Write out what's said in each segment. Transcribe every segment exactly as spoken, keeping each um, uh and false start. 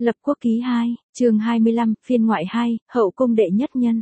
Lập Quốc ký hai, chương hai mươi lăm, phiên ngoại hai, hậu cung đệ nhất nhân.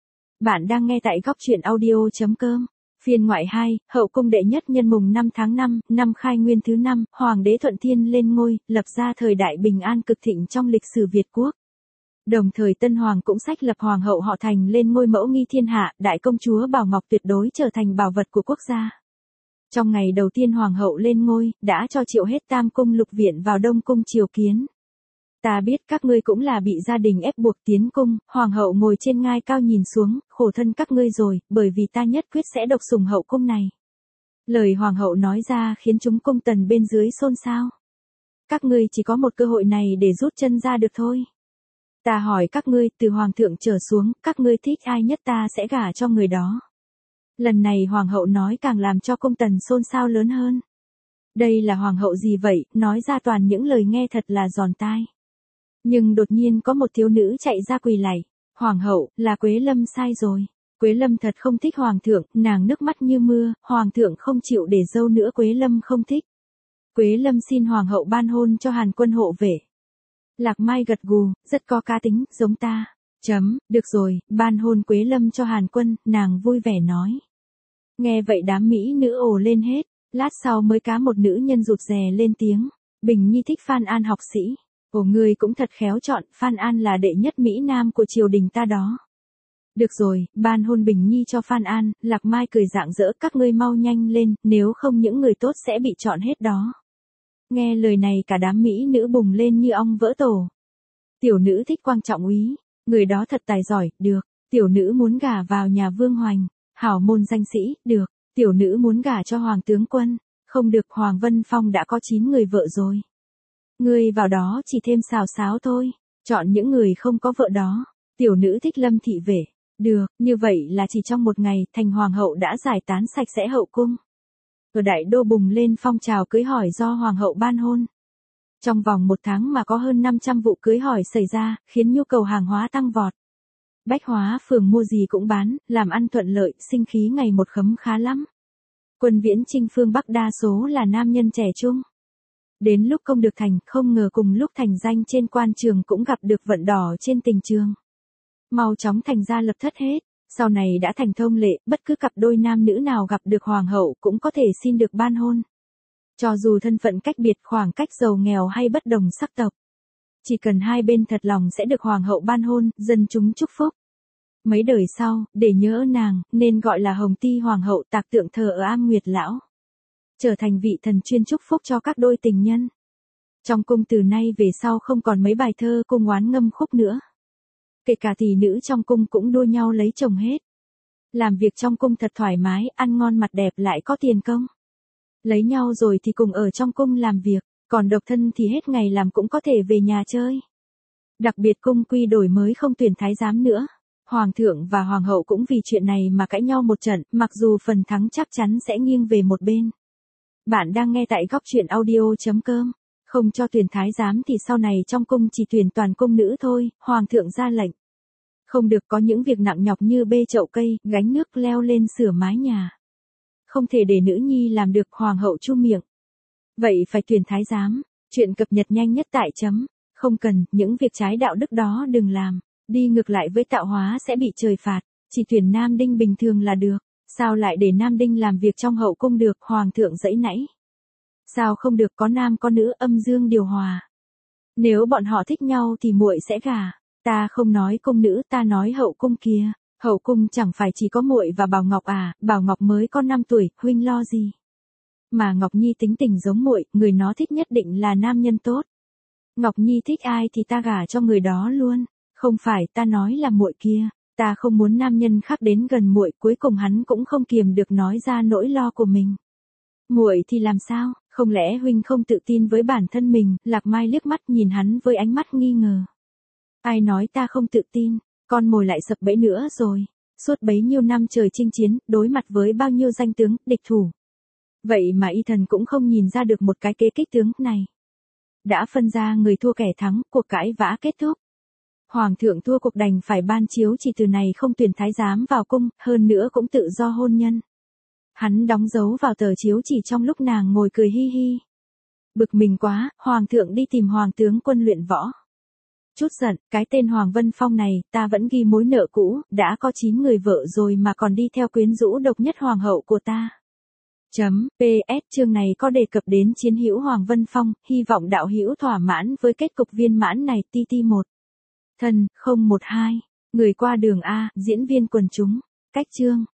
Bạn đang nghe tại góc truyện audio.com. Phiên ngoại hai, hậu cung đệ nhất nhân mùng năm tháng năm, năm Khai Nguyên thứ năm, Hoàng đế Thuận Thiên lên ngôi, lập ra thời đại bình an cực thịnh trong lịch sử Việt Quốc. Đồng thời Tân Hoàng cũng sách lập Hoàng hậu họ Thành lên ngôi mẫu nghi thiên hạ, đại công chúa Bảo Ngọc tuyệt đối trở thành bảo vật của quốc gia. Trong ngày đầu tiên Hoàng hậu lên ngôi, đã cho triệu hết Tam cung lục viện vào Đông cung triều kiến. Ta biết các ngươi cũng là bị gia đình ép buộc tiến cung, Hoàng hậu ngồi trên ngai cao nhìn xuống, khổ thân các ngươi rồi, bởi vì ta nhất quyết sẽ độc sủng hậu cung này. Lời Hoàng hậu nói ra khiến chúng cung tần bên dưới xôn xao. Các ngươi chỉ có một cơ hội này để rút chân ra được thôi. Ta hỏi các ngươi, từ Hoàng thượng trở xuống, các ngươi thích ai nhất ta sẽ gả cho người đó. Lần này Hoàng hậu nói càng làm cho cung tần xôn xao lớn hơn. Đây là Hoàng hậu gì vậy, nói ra toàn những lời nghe thật là giòn tai. Nhưng đột nhiên có một thiếu nữ chạy ra quỳ lạy. Hoàng hậu, là Quế Lâm sai rồi. Quế Lâm thật không thích Hoàng thượng, nàng nước mắt như mưa, Hoàng thượng không chịu để dâu nữa, Quế Lâm không thích. Quế Lâm xin Hoàng hậu ban hôn cho Hàn Quân hộ vệ. Lạc Mai gật gù, rất có cá tính, giống ta. Chấm, được rồi, ban hôn Quế Lâm cho Hàn Quân, nàng vui vẻ nói. Nghe vậy đám mỹ nữ ồ lên hết, lát sau mới cá một nữ nhân rụt rè lên tiếng. Bình Nhi thích Phan An học sĩ. Ồ, ngươi cũng thật khéo chọn, Phan An là đệ nhất Mỹ Nam của triều đình ta đó. Được rồi, ban hôn Bình Nhi cho Phan An, Lạc Mai cười rạng rỡ, các ngươi mau nhanh lên, nếu không những người tốt sẽ bị chọn hết đó. Nghe lời này cả đám Mỹ nữ bùng lên như ong vỡ tổ. Tiểu nữ thích Quang Trọng úy, người đó thật tài giỏi, được. Tiểu nữ muốn gả vào nhà Vương Hoành, hảo môn danh sĩ, được. Tiểu nữ muốn gả cho Hoàng tướng quân, không được, Hoàng Vân Phong đã có chín người vợ rồi. Ngươi vào đó chỉ thêm xào xáo thôi, chọn những người không có vợ đó. Tiểu nữ thích Lâm thị vệ, được, như vậy là chỉ trong một ngày, thành hoàng hậu đã giải tán sạch sẽ hậu cung. Ở đại đô bùng lên phong trào cưới hỏi do hoàng hậu ban hôn. Trong vòng một tháng mà có hơn năm trăm vụ cưới hỏi xảy ra, khiến nhu cầu hàng hóa tăng vọt. Bách hóa phường mua gì cũng bán, làm ăn thuận lợi, sinh khí ngày một khấm khá lắm. Quân viễn chinh phương Bắc đa số là nam nhân trẻ trung. Đến lúc công được thành, không ngờ cùng lúc thành danh trên quan trường cũng gặp được vận đỏ trên tình trường. Mau chóng thành ra lập thất hết, sau này đã thành thông lệ, bất cứ cặp đôi nam nữ nào gặp được hoàng hậu cũng có thể xin được ban hôn. Cho dù thân phận cách biệt, khoảng cách giàu nghèo hay bất đồng sắc tộc. Chỉ cần hai bên thật lòng sẽ được hoàng hậu ban hôn, dân chúng chúc phúc. Mấy đời sau, để nhớ nàng, nên gọi là Hồng Ti hoàng hậu, tạc tượng thờ ở Am Nguyệt Lão. Trở thành vị thần chuyên chúc phúc cho các đôi tình nhân. Trong cung từ nay về sau không còn mấy bài thơ cung oán ngâm khúc nữa. Kể cả tỷ nữ trong cung cũng đua nhau lấy chồng hết. Làm việc trong cung thật thoải mái, ăn ngon mặt đẹp lại có tiền công. Lấy nhau rồi thì cùng ở trong cung làm việc, còn độc thân thì hết ngày làm cũng có thể về nhà chơi. Đặc biệt cung quy đổi mới không tuyển thái giám nữa. Hoàng thượng và hoàng hậu cũng vì chuyện này mà cãi nhau một trận, mặc dù phần thắng chắc chắn sẽ nghiêng về một bên. Bạn đang nghe tại góc truyện audio.com. Không cho tuyển thái giám thì sau này trong cung chỉ tuyển toàn cung nữ thôi, hoàng thượng ra lệnh. Không được có những việc nặng nhọc như bê chậu cây, gánh nước, leo lên sửa mái nhà. Không thể để nữ nhi làm được, hoàng hậu chu miệng. Vậy phải tuyển thái giám, chuyện cập nhật nhanh nhất tại chấm. Không cần, những việc trái đạo đức đó đừng làm, đi ngược lại với tạo hóa sẽ bị trời phạt, chỉ tuyển nam đinh bình thường là được. Sao lại để nam đinh làm việc trong hậu cung được, hoàng thượng giãy nãy. Sao không được, có nam có nữ, âm dương điều hòa. Nếu bọn họ thích nhau thì muội sẽ gả. Ta không nói cung nữ, ta nói hậu cung kia. Hậu cung chẳng phải chỉ có muội và Bảo Ngọc à, Bảo Ngọc mới có năm tuổi, huynh lo gì. Mà Ngọc Nhi tính tình giống muội, người nó thích nhất định là nam nhân tốt. Ngọc Nhi thích ai thì ta gả cho người đó luôn, không phải, ta nói là muội kia. Ta không muốn nam nhân khác đến gần muội, cuối cùng hắn cũng không kiềm được nói ra nỗi lo của mình. Muội thì làm sao, không lẽ huynh không tự tin với bản thân mình? Lạc Mai liếc mắt nhìn hắn với ánh mắt nghi ngờ. Ai nói ta không tự tin, con mồi lại sập bẫy nữa rồi. Suốt bấy nhiêu năm trời chinh chiến, đối mặt với bao nhiêu danh tướng, địch thủ. Vậy mà y thần cũng không nhìn ra được một cái kế kích tướng này. Đã phân ra người thua kẻ thắng, cuộc cãi vã kết thúc. Hoàng thượng thua cuộc đành phải ban chiếu chỉ từ này không tuyển thái giám vào cung, hơn nữa cũng tự do hôn nhân. Hắn đóng dấu vào tờ chiếu chỉ trong lúc nàng ngồi cười hi hi. Bực mình quá, hoàng thượng đi tìm hoàng tướng quân luyện võ. Chút giận, cái tên Hoàng Vân Phong này, ta vẫn ghi mối nợ cũ, đã có chín người vợ rồi mà còn đi theo quyến rũ độc nhất hoàng hậu của ta. Chấm, pê ét chương này có đề cập đến chiến hữu Hoàng Vân Phong, hy vọng đạo hữu thỏa mãn với kết cục viên mãn này. tê tê một. Thần, không một hai. Người qua đường A, diễn viên quần chúng. Cách chương.